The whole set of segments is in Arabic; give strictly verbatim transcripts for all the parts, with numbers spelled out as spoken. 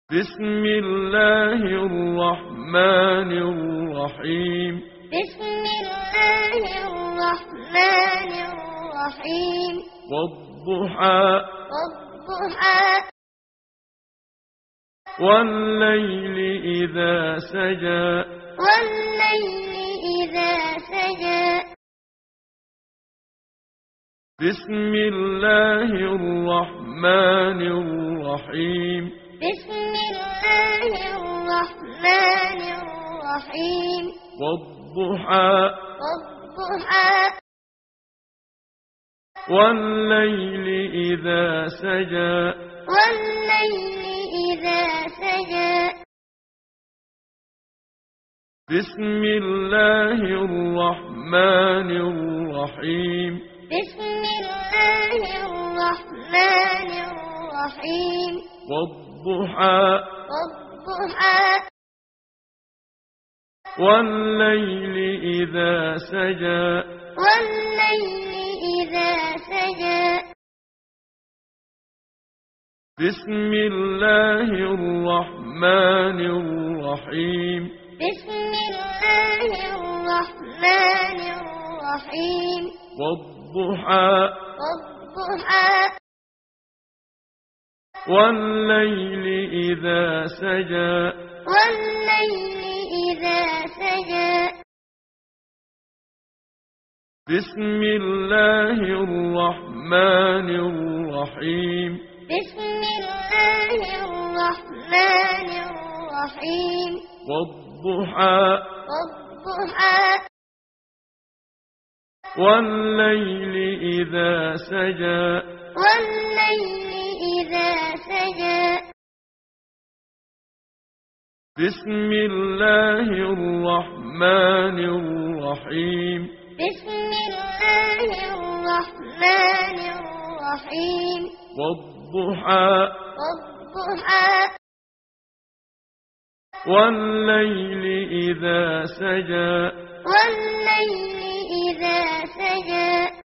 بسم الله الرحمن الرحيم بسم الله الرحمن الرحيم والضحى والضحى والليل إذا سجى والليل إذا سجى بسم الله الرحمن الرحيم بسم الله الرحمن الرحيم والضحى والضحى والليل إذا سجى والليل إذا سجى بسم الله الرحمن الرحيم بسم الله الرحمن الرحيم والضحى والضحى والليل إذا سجى والليل إذا سجى بسم الله الرحمن الرحيم بسم الله الرحمن الرحيم والضحى والضحى والليل إذا سجى والليل إذا سجى بسم الله الرحمن الرحيم بسم الله الرحمن الرحيم والضحى والضحى والليل إذا سجى والليل إذا سجى بسم الله الرحمن الرحيم بسم الله الرحمن الرحيم والضحى والضحى والليل إذا سجى والليل إذا سجى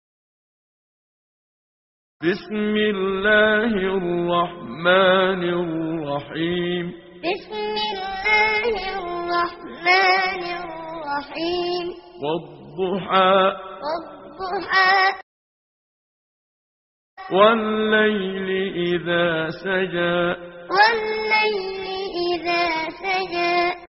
بسم الله الرحمن الرحيم بسم الله الرحمن الرحيم والضحى والضحى والليل إذا سجى والليل إذا سجى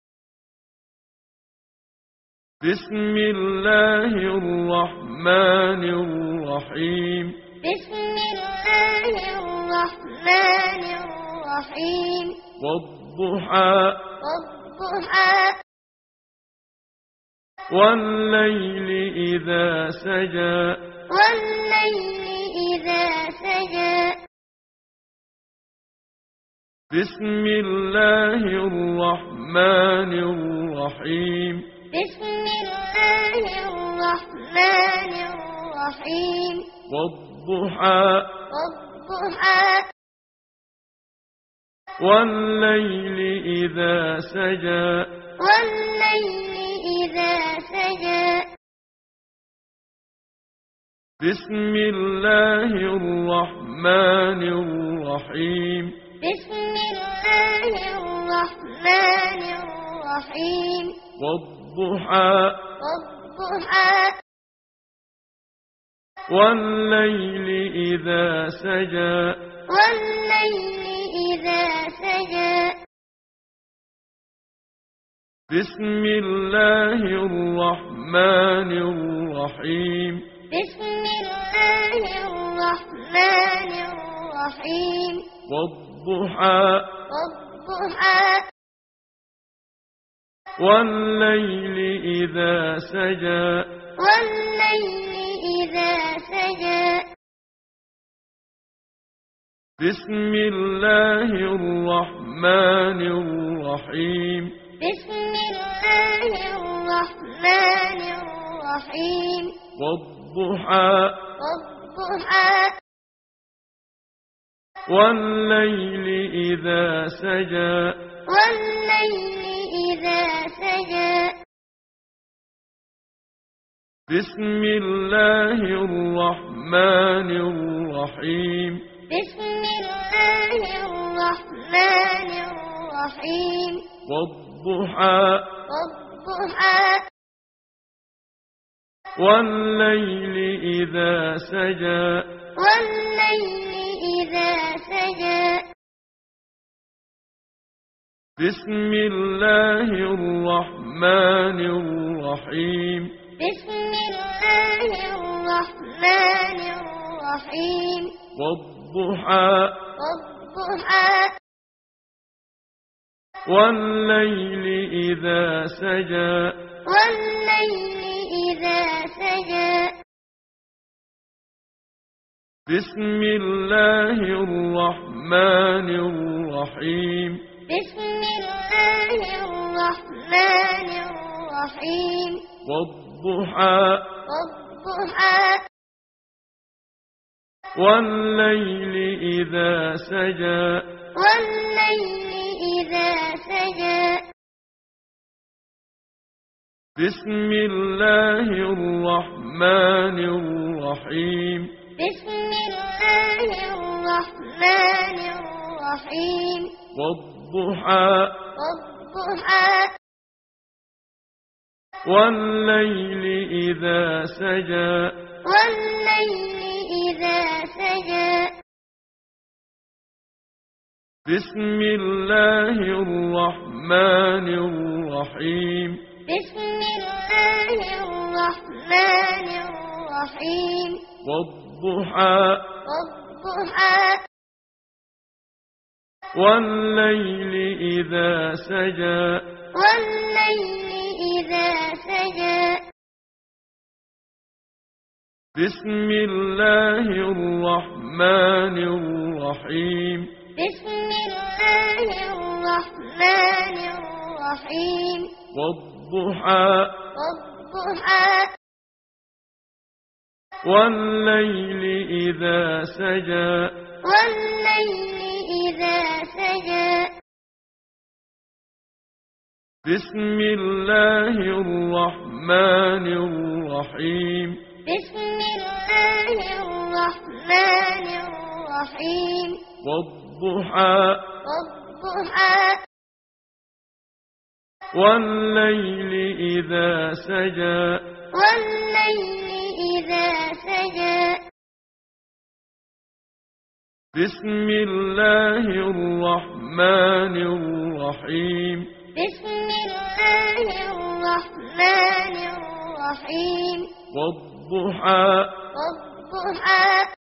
بسم الله الرحمن الرحيم بسم الله الرحمن الرحيم والضحى والضحى والليل إذا سجى والليل إذا سجى بسم الله الرحمن الرحيم بسم الله الرحمن الرحيم والضحى والضحى والليل إذا سجى والليل إذا سجى بسم الله الرحمن الرحيم بسم الله الرحمن الرحيم والضحى والضحى والليل إذا سجى والليل إذا سجى بسم الله الرحمن الرحيم بسم الله الرحمن الرحيم والضحى والضحى والليل إذا سجى والليل إذا سجى بسم الله الرحمن الرحيم بسم الله الرحمن الرحيم والضحى والضحى والليل إذا سجى والليل إذا سجى بسم الله الرحمن الرحيم بسم الله الرحمن الرحيم والضحى والضحى والليل إذا سجى والليل إذا سجى بسم الله الرحمن الرحيم بسم الله الرحمن الرحيم والضحى والضحى والليل إذا سجى والليل إذا سجى بسم الله الرحمن الرحيم بسم الله الرحمن الرحيم والضحى والضحى والليل إذا سجى والليل إذا سجى بسم الله الرحمن الرحيم بسم الله الرحمن الرحيم والضحى والضحى والليل إذا سجى والليل إذا سجى بسم الله الرحمن الرحيم بسم الله الرحمن الرحيم والضحى والضحى والليل إذا سجى والليل إذا سجى بسم الله الرحمن الرحيم بسم الله الرحمن الرحيم والضحى والضحى والليل إذا سجى والليل إذا سجى بسم الله الرحمن الرحيم بسم الله الرحمن الرحيم والضحى والضحى والليل إذا سجى والليل إذا سجى بسم الله الرحمن الرحيم بسم الله الرحمن الرحيم والضحى والضحى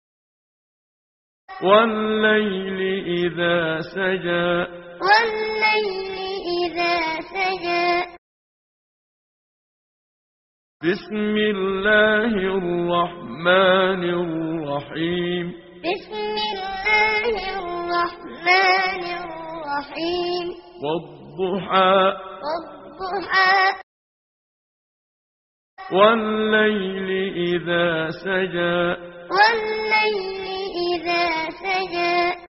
والليل إذا سجى والليل إذا سجى بسم الله الرحمن الرحيم بسم الله الرحمن الرحيم والضحى والضحى والليل إذا سجى والليل إذا سجى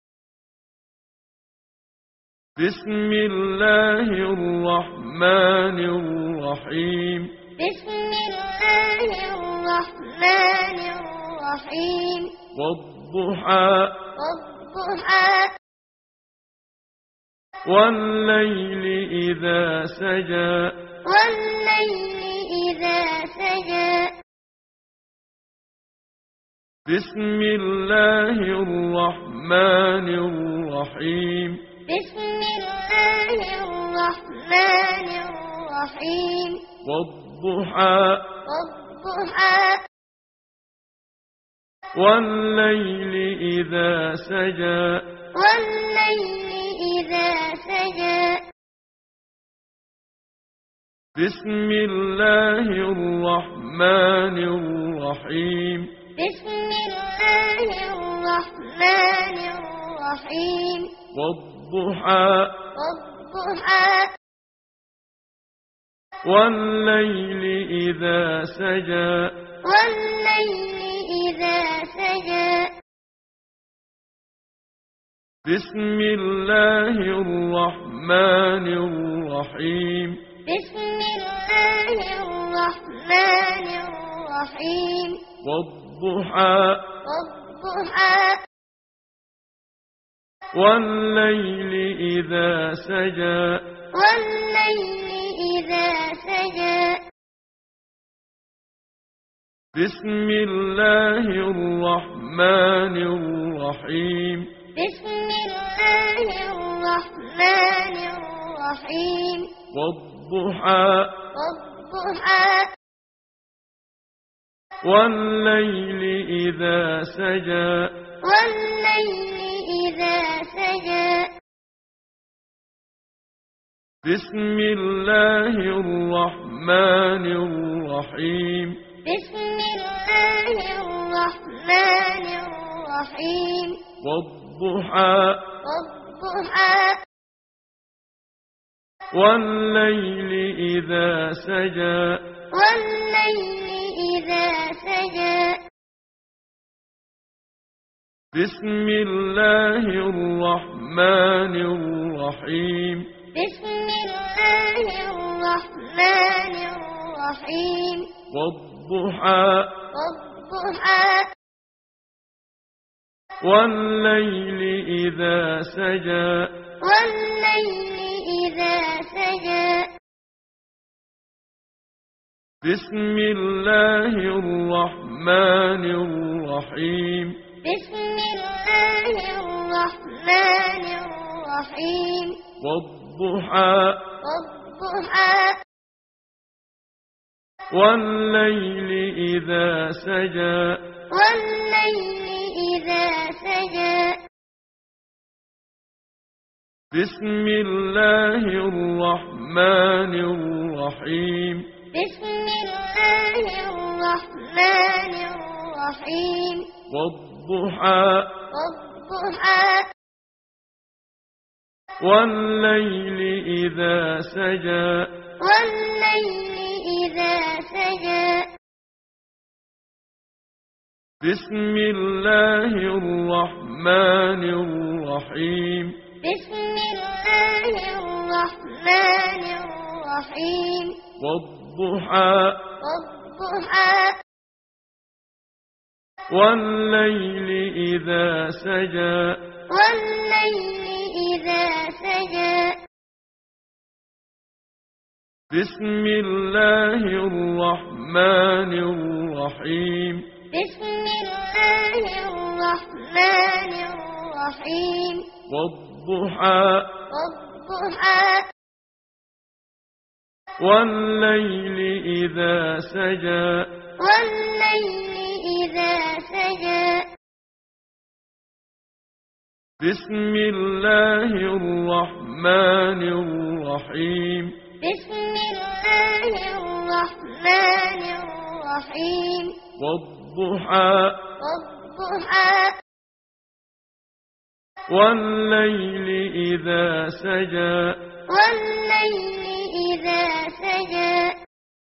بسم الله الرحمن الرحيم بسم الله الرحمن الرحيم والضحى والضحى والليل إذا سجى والليل إذا سجى بسم الله الرحمن الرحيم بسم الله الرحمن الرحيم والضحى والضحى والليل إذا سجى والليل إذا سجى بسم الله الرحمن الرحيم بسم الله الرحمن الرحيم والضحى والضحى والليل إذا سجى والليل إذا سجى بسم الله الرحمن الرحيم بسم الله الرحمن الرحيم والضحى والضحى والليل إذا سجى والليل إذا سجى بسم الله الرحمن الرحيم بسم الله الرحمن الرحيم والضحى والضحى والليل إذا سجى والليل إذا سجى بسم الله الرحمن الرحيم بسم الله الرحمن الرحيم والضحى والضحى والليل إذا سجى والليل إذا سجى بسم الله الرحمن الرحيم بسم الله الرحمن الرحيم والضحى والضحى والليل إذا سجى والليل إذا سجى بسم الله الرحمن الرحيم بسم الله الرحمن الرحيم والضحى والضحى والليل إذا سجى والليل إذا سجى بسم الله الرحمن الرحيم بسم الله الرحمن الرحيم والضحى والضحى والليل إذا سجى والليل إذا سجى بسم الله الرحمن الرحيم بسم الله الرحمن الرحيم والضحى والضحى والليل إذا سجى والليل إذا سجى بسم الله الرحمن الرحيم بسم الله الرحمن الرحيم والضحى والضحى والليل إذا سجى والليل إذا سجى بسم الله الرحمن الرحيم بسم الله الرحمن الرحيم والضحى والضحى والليل إذا سجى والليل إذا سجى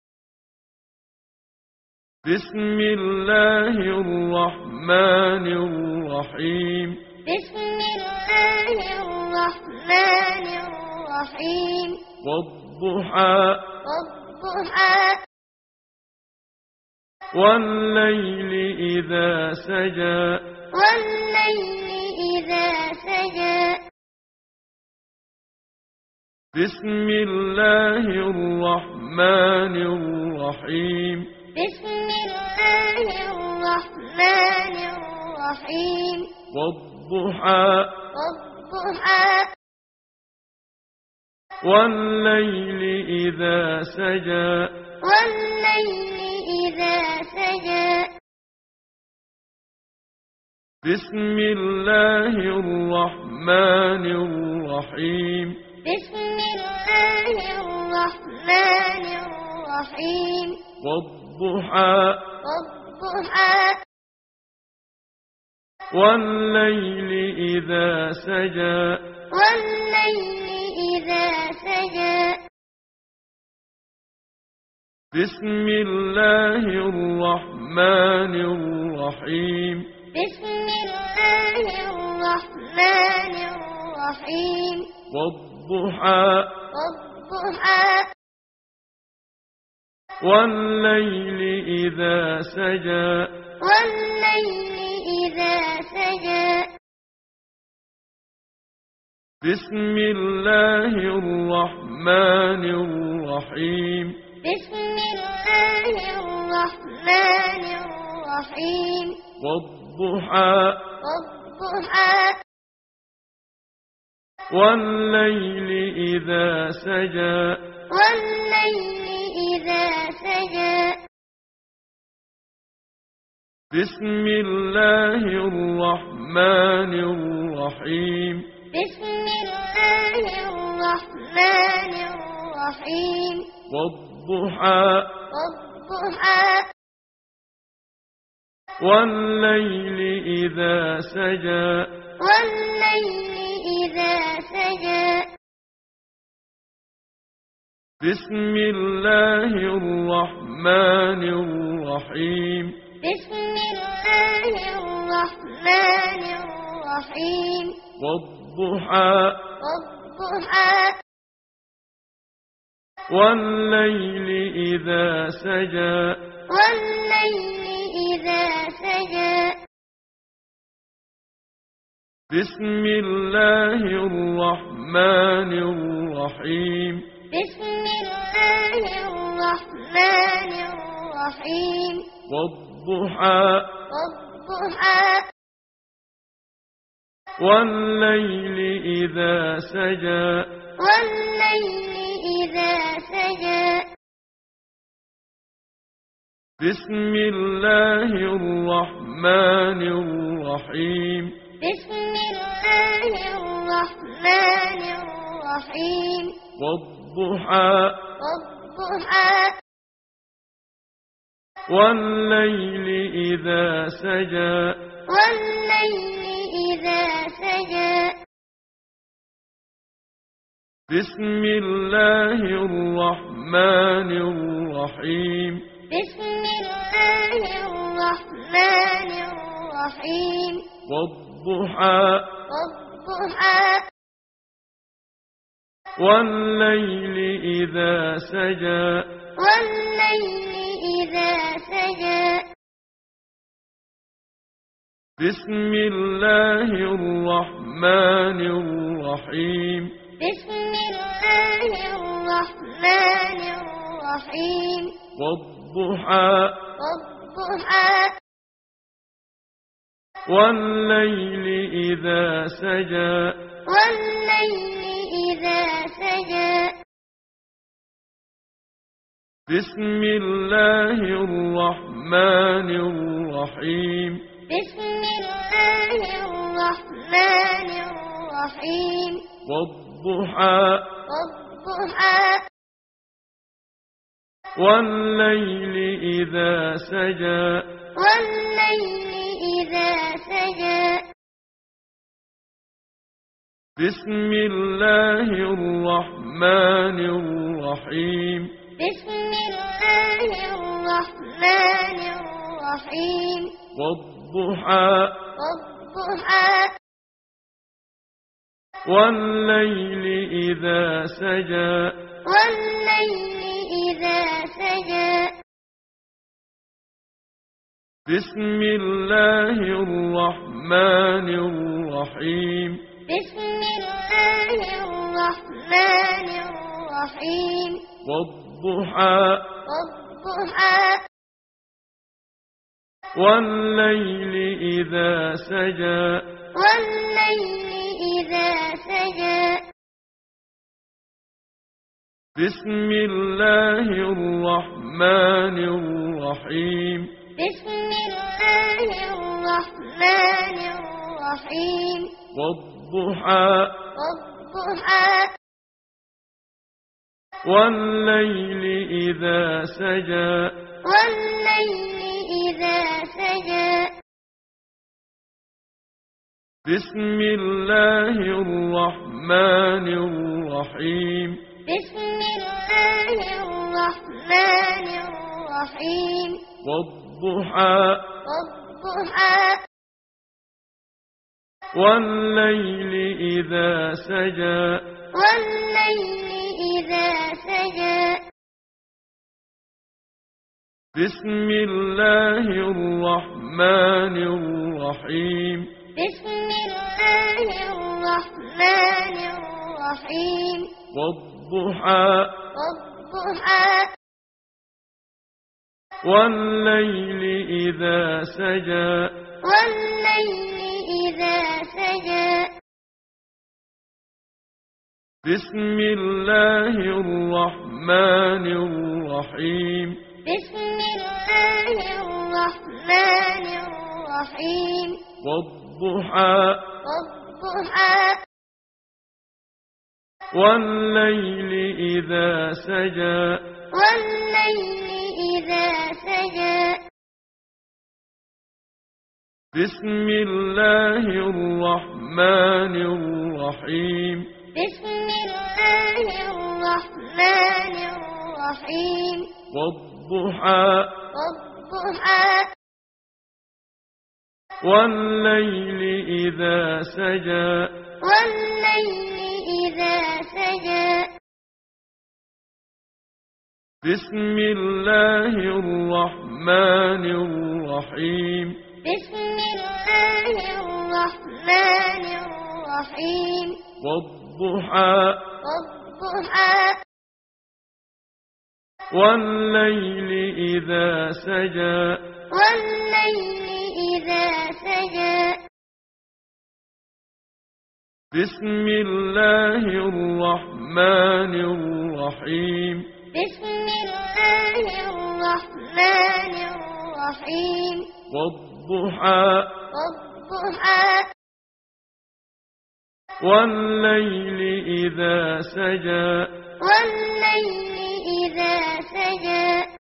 بسم الله الرحمن الرحيم بسم الله الرحمن الرحيم والضحى والضحى والليل إذا سجى والليل إذا سجى بسم الله الرحمن الرحيم بسم الله الرحمن الرحيم والضحى والضحى والليل إذا سجى والليل إذا سجى بسم الله الرحمن الرحيم بسم الله الرحمن الرحيم والضحى والضحى والليل إذا سجى والليل إذا سجى بسم الله الرحمن الرحيم بسم الله الرحمن الرحيم والضحى والضحى والليل إذا سجى والليل إذا سجى بسم الله الرحمن الرحيم بسم الله الرحمن الرحيم والضحى والضحى والليل إذا سجى والليل إذا سجى بسم الله الرحمن الرحيم بسم الله الرحمن الرحيم والضحى والضحى والليل إذا سجى والليل إذا سجى بسم الله الرحمن الرحيم بسم الله الرحمن الرحيم والضحى والضحى والليل إذا سجى والليل إذا سجى بسم الله الرحمن الرحيم بسم الله الرحمن الرحيم والضحى والضحى والليل إذا سجى والليل إذا سجى بسم الله الرحمن الرحيم بسم الله الرحمن الرحيم والضحى والضحى والليل إذا سجى والليل إذا سجى بسم الله الرحمن الرحيم بسم الله الرحمن الرحيم والضحى والضحى والليل إذا سجى والليل إذا سجى بسم الله الرحمن الرحيم بسم الله الرحمن الرحيم والضحى والضحى والليل إذا سجى والليل إذا سجى بسم الله الرحمن الرحيم بسم الله الرحمن الرحيم والضحى والضحى والليل إذا سجى والليل إذا سجى بسم الله الرحمن الرحيم بسم الله الرحمن الرحيم والضحى والضحى والليل إذا سجى والليل إذا سجى بسم الله الرحمن الرحيم بسم الله الرحمن الرحيم والضحى والضحى والليل إذا سجى والليل إذا سجى بسم الله الرحمن الرحيم بسم الله الرحمن الرحيم والضحى والضحى والليل إذا سجى والليل إذا سجى بسم الله الرحمن الرحيم بسم الله الرحمن الرحيم والضحى والضحى والليل إذا سجى والليل إذا سجى بسم الله الرحمن الرحيم بسم الله الرحمن الرحيم والضحى والضحى والليل إذا سجى والليل إذا سجى بسم الله الرحمن الرحيم بسم الله الرحمن الرحيم والضحى والضحى والليل إذا سجى والليل إذا سجى بسم الله الرحمن الرحيم بسم الله الرحمن الرحيم والضحى والضحى والليل إذا سجى والليل إذا سجى بسم الله الرحمن الرحيم بسم الله الرحمن الرحيم والضحى والضحى والليل إذا سجى والليل إذا سجى بسم الله الرحمن الرحيم بسم الله الرحمن الرحيم والضحى والضحى والليل إذا سجى والليل إذا سجى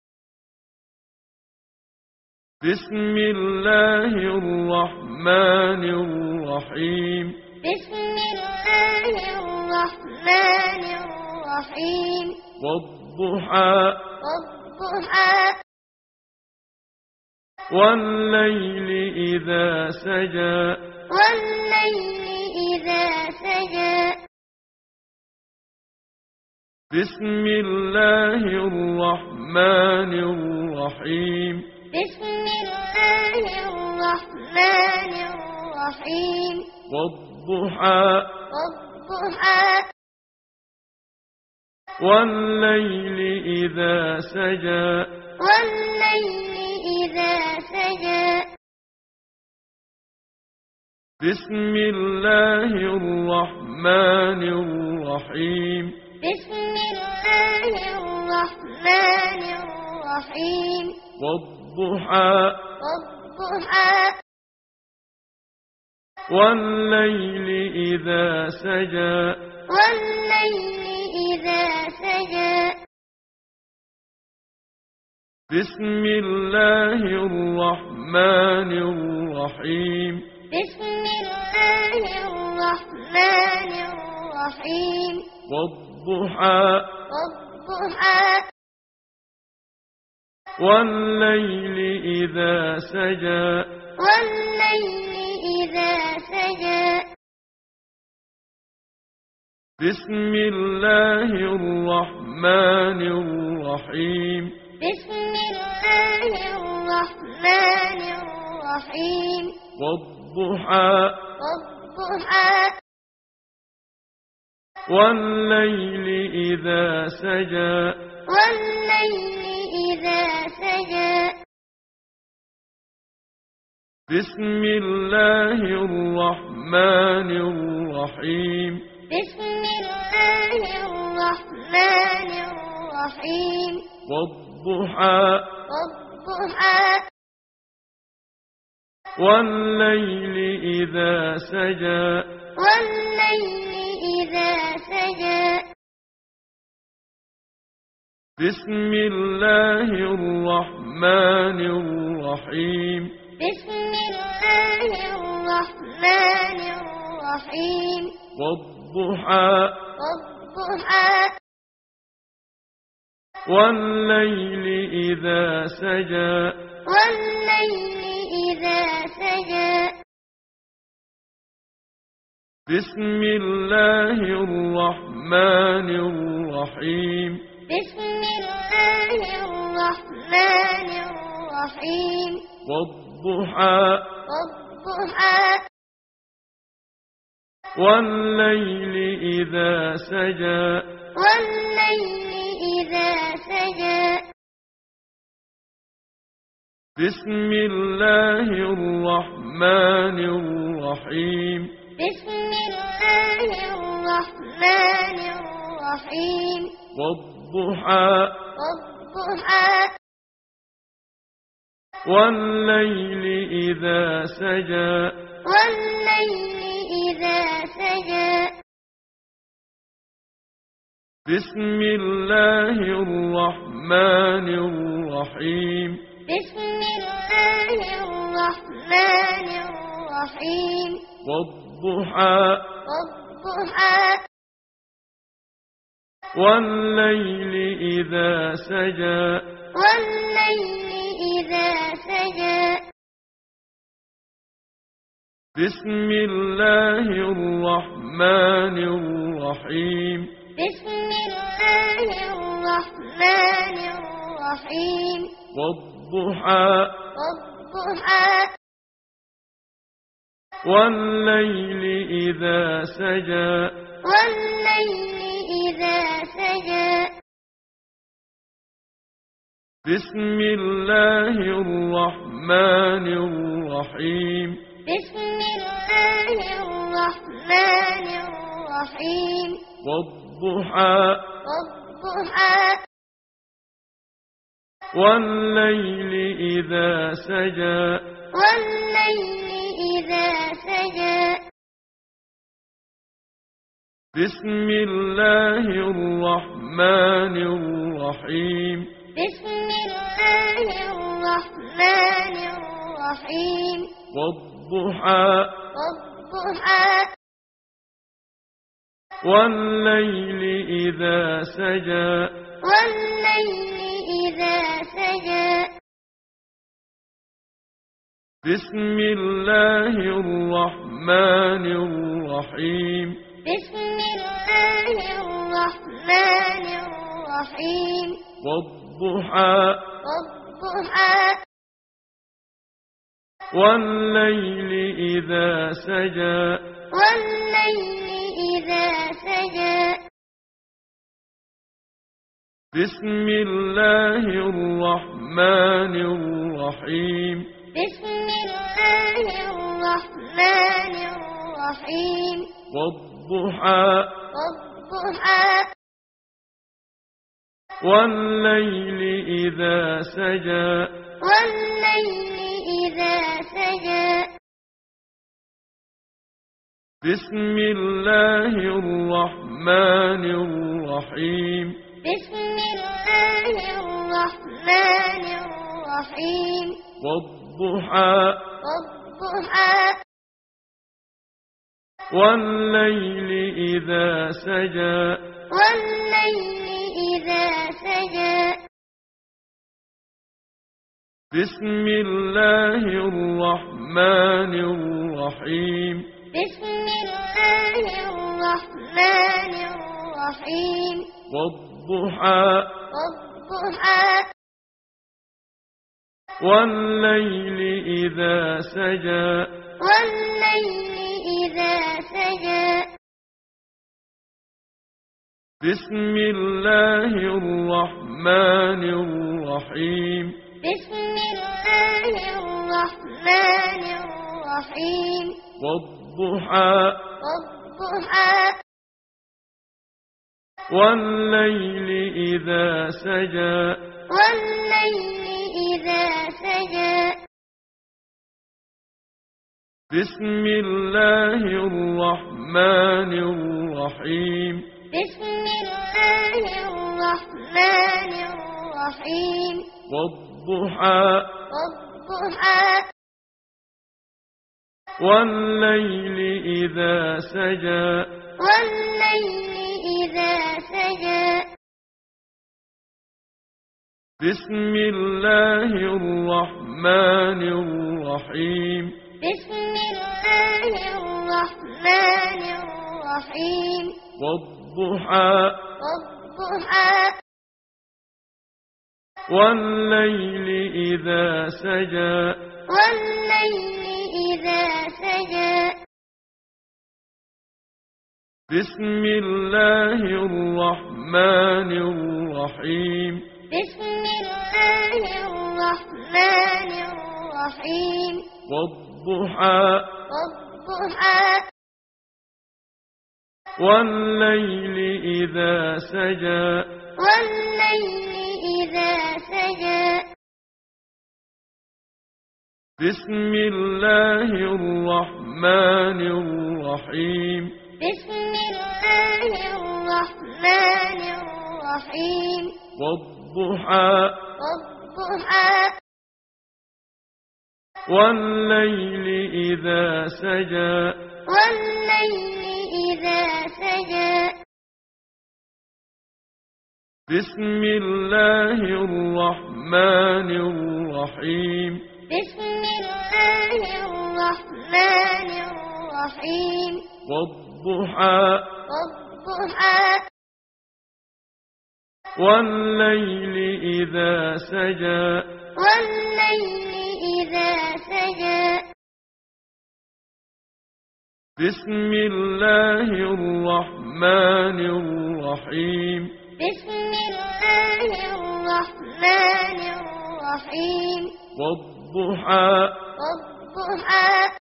بسم الله الرحمن الرحيم بسم الله الرحمن الرحيم والضحى والضحى والليل إذا سجى والليل إذا سجى بسم الله الرحمن الرحيم بسم الله الرحمن الرحيم والضحى والضحى والليل إذا سجى والليل إذا سجى بسم الله الرحمن الرحيم بسم الله الرحمن الرحيم والضحى والضحى والليل إذا سجى والليل إذا سجى بسم الله الرحمن الرحيم بسم الله الرحمن الرحيم والضحى والضحى والليل إذا سجى والليل إذا سجى بسم الله الرحمن الرحيم بسم الله الرحمن الرحيم والضحى والضحى والليل إذا سجى والليل إذا سجى بسم الله الرحمن الرحيم بسم الله الرحمن الرحيم والضحى والضحى والليل إذا سجى والليل إذا سجى بسم الله الرحمن الرحيم بسم الله الرحمن الرحيم والضحى والضحى والليل إذا سجى والليل إذا سجى بسم الله الرحمن الرحيم بسم الله الرحمن الرحيم والضحى والضحى والليل إذا سجى والليل إذا سجى بسم الله الرحمن الرحيم بسم الله الرحمن الرحيم والضحى والضحى والليل إذا سجى والليل إذا سجى بسم الله الرحمن الرحيم بسم الله الرحمن الرحيم والضحى والضحى والليل إذا سجى والليل إذا سجى بسم الله الرحمن الرحيم بسم الله الرحمن الرحيم والضحى والضحى والليل إذا سجى والليل إذا سجى بسم الله الرحمن الرحيم بسم الله الرحمن الرحيم والضحى والضحى والليل إذا سجى والليل إذا سجى بسم الله الرحمن الرحيم بسم الله الرحمن الرحيم والضحى والضحى والليل إذا سجى والليل إذا سجى بسم الله الرحمن الرحيم بسم الله الرحمن الرحيم والضحى والضحى والليل إذا سجى والليل إذا سجى بسم الله الرحمن الرحيم بسم الله الرحمن الرحيم والضحى والضحى والليل إذا سجى والليل إذا سجى بسم الله الرحمن الرحيم بسم الله الرحمن الرحيم والضحى والضحى والليل إذا سجى والليل إذا سجى بسم الله الرحمن الرحيم بسم الله الرحمن الرحيم والضحى والضحى والليل إذا سجى والليل إذا سجى بسم الله الرحمن الرحيم بسم الله الرحمن الرحيم والضحى والضحى والليل إذا سجى والليل إذا سجى بسم الله الرحمن الرحيم بسم الله الرحمن الرحيم والضحى والضحى والليل إذا سجى والليل إذا سجى بسم الله الرحمن الرحيم بسم الله الرحمن الرحيم والضحى والضحى والليل إذا سجى والليل إذا سجى بسم الله الرحمن الرحيم بسم الله الرحمن الرحيم والضحى والضحى والليل إذا سجى والليل إذا سجى بسم الله الرحمن الرحيم بسم الله الرحمن الرحيم والضحى والضحى والليل إذا سجى والليل إذا سجى بسم الله الرحمن الرحيم بسم الله الرحمن الرحيم والضحى والضحى والليل إذا سجى والليل إذا سجى بسم الله الرحمن الرحيم بسم الله الرحمن الرحيم والضحى والضحى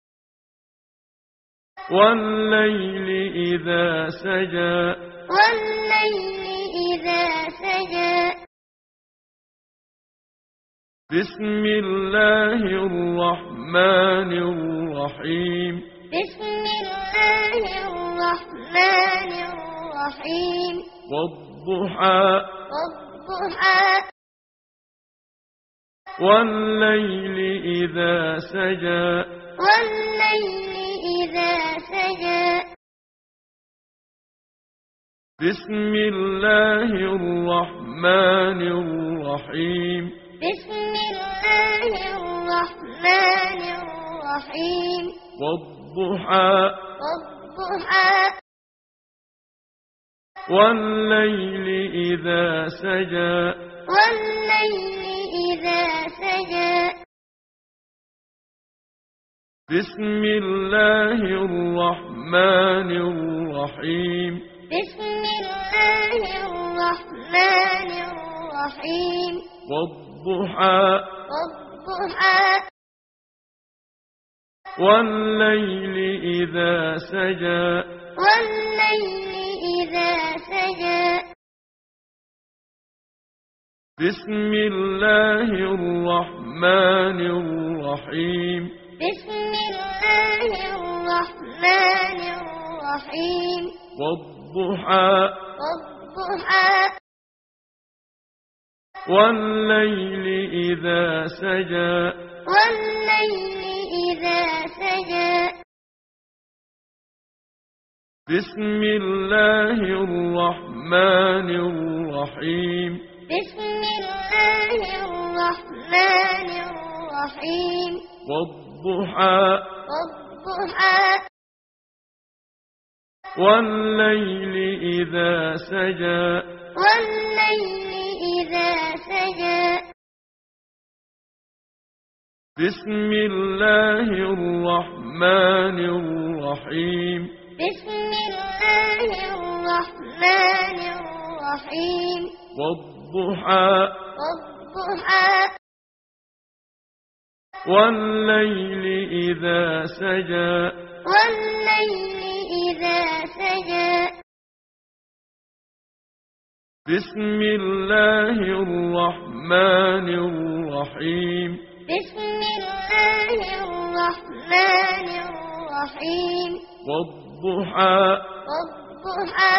والليل إذا سجى والليل إذا سجى بسم الله الرحمن الرحيم بسم الله الرحمن الرحيم والضحى والضحى والليل إذا سجى والليل إذا سجى بسم الله الرحمن الرحيم بسم الله الرحمن الرحيم والضحى والضحى والليل إذا سجى والليل إذا سجى بسم الله الرحمن الرحيم بسم الله الرحمن الرحيم والضحى والضحى والليل إذا سجى والليل إذا سجى بسم الله الرحمن الرحيم بسم الله الرحمن الرحيم والضحى والضحى والليل إذا سجى والليل إذا سجى بسم الله الرحمن الرحيم بسم الله الرحمن الرحيم والضحى والضحى والليل إذا سجى والليل إذا سجى بسم الله الرحمن الرحيم بسم الله الرحمن الرحيم والضحى والضحى والليل إذا سجى والليل إذا سجى بسم الله الرحمن الرحيم بسم الله الرحمن الرحيم والضحى والضحى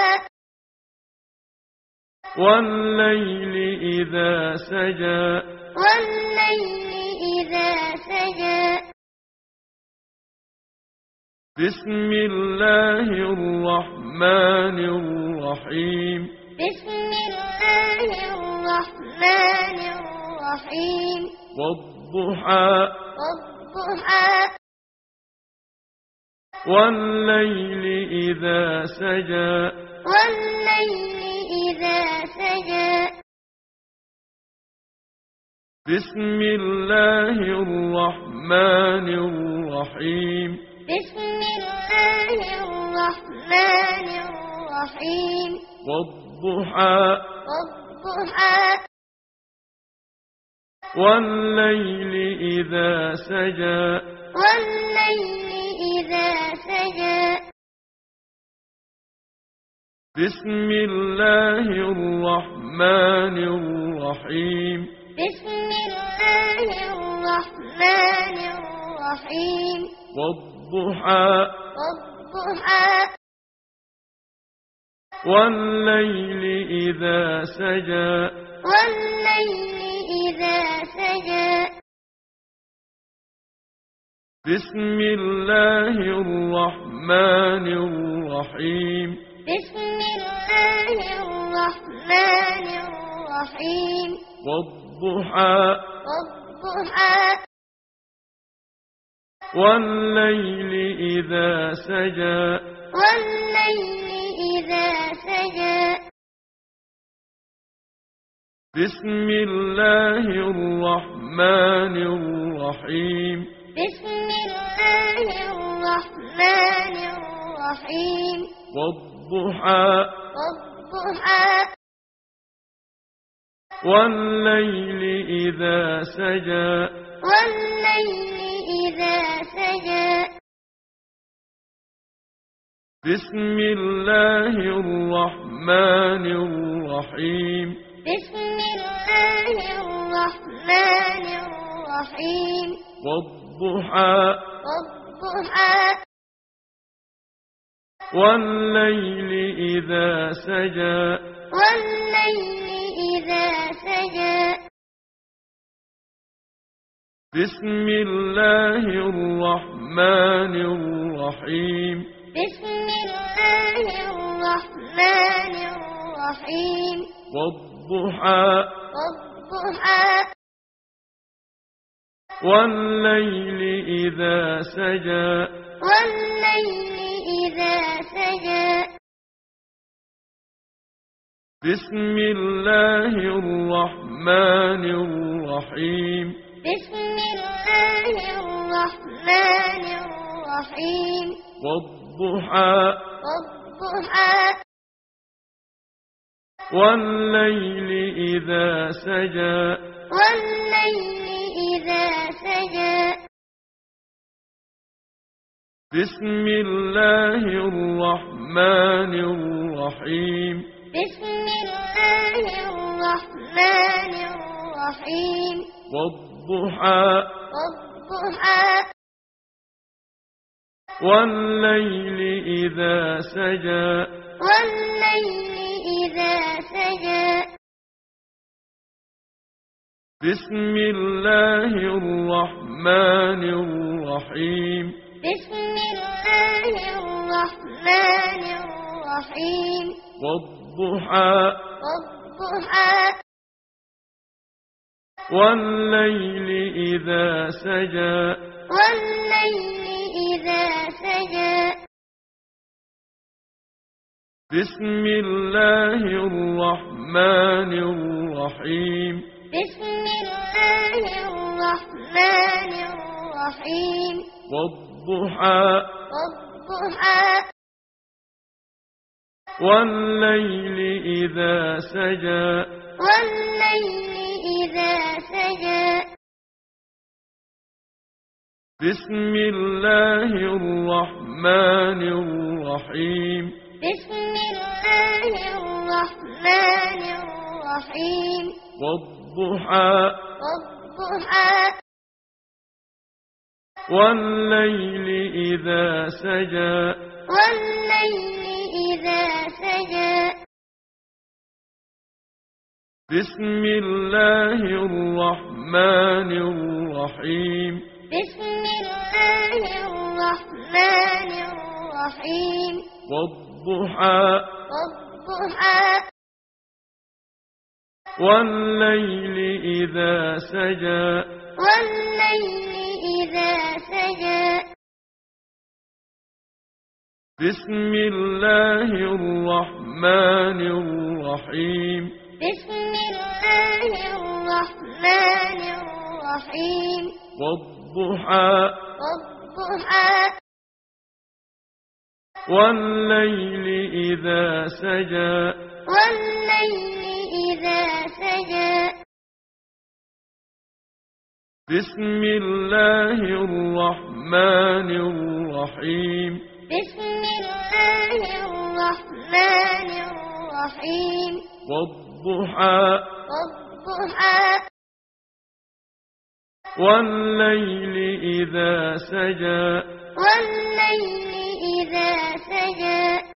والليل إذا سجى والليل إذا سجى بسم الله الرحمن الرحيم بسم الله الرحمن الرحيم والضحى والضحى والليل إذا سجى والليل إذا سجى بسم الله الرحمن الرحيم بسم الله الرحمن الرحيم والضحى والضحى والليل إذا سجى والليل إذا سجى بسم الله الرحمن الرحيم بسم الله الرحمن الرحيم والضحى والضحى والليل إذا سجى والليل إذا سجى بسم الله الرحمن الرحيم بسم الله الرحمن الرحيم والضحى والضحى والليل إذا سجى والليل إذا سجى بسم الله الرحمن الرحيم بسم الله الرحمن الرحيم والضحى والضحى والليل إذا سجى والليل إذا سجى بسم الله الرحمن الرحيم بسم الله الرحمن الرحيم والضحى والضحى والليل إذا سجى والليل إذا سجى بسم الله الرحمن الرحيم بسم الله الرحمن الرحيم والضحى والضحى والليل إذا سجى والليل إذا سجى بسم الله الرحمن الرحيم بسم الله الرحمن الرحيم والضحى والضحى والليل إذا سجى والليل إذا سجى بسم الله الرحمن الرحيم بسم الله الرحمن الرحيم والضحى والضحى والليل إذا سجى والليل إذا سجى بسم الله الرحمن الرحيم بسم الله الرحمن الرحيم والضحى والضحى والليل إذا سجى والليل إذا سجى بسم الله الرحمن الرحيم بسم الله الرحمن الرحيم والضحى والضحى والليل إذا سجى والليل إذا سجى بسم الله الرحمن الرحيم بسم الله الرحمن الرحيم والضحى والضحى والليل إذا سجى والليل إذا سجى بسم الله الرحمن الرحيم بسم الله الرحمن الرحيم والضحى والضحى والليل إذا سجى والليل إذا سجى بسم الله الرحمن الرحيم بسم الله الرحمن الرحيم والضحى والضحى والليل إذا سجى والليل إذا سجى بسم الله الرحمن الرحيم بسم الله الرحمن الرحيم والضحى والضحى والليل إذا سجى والليل إذا سجى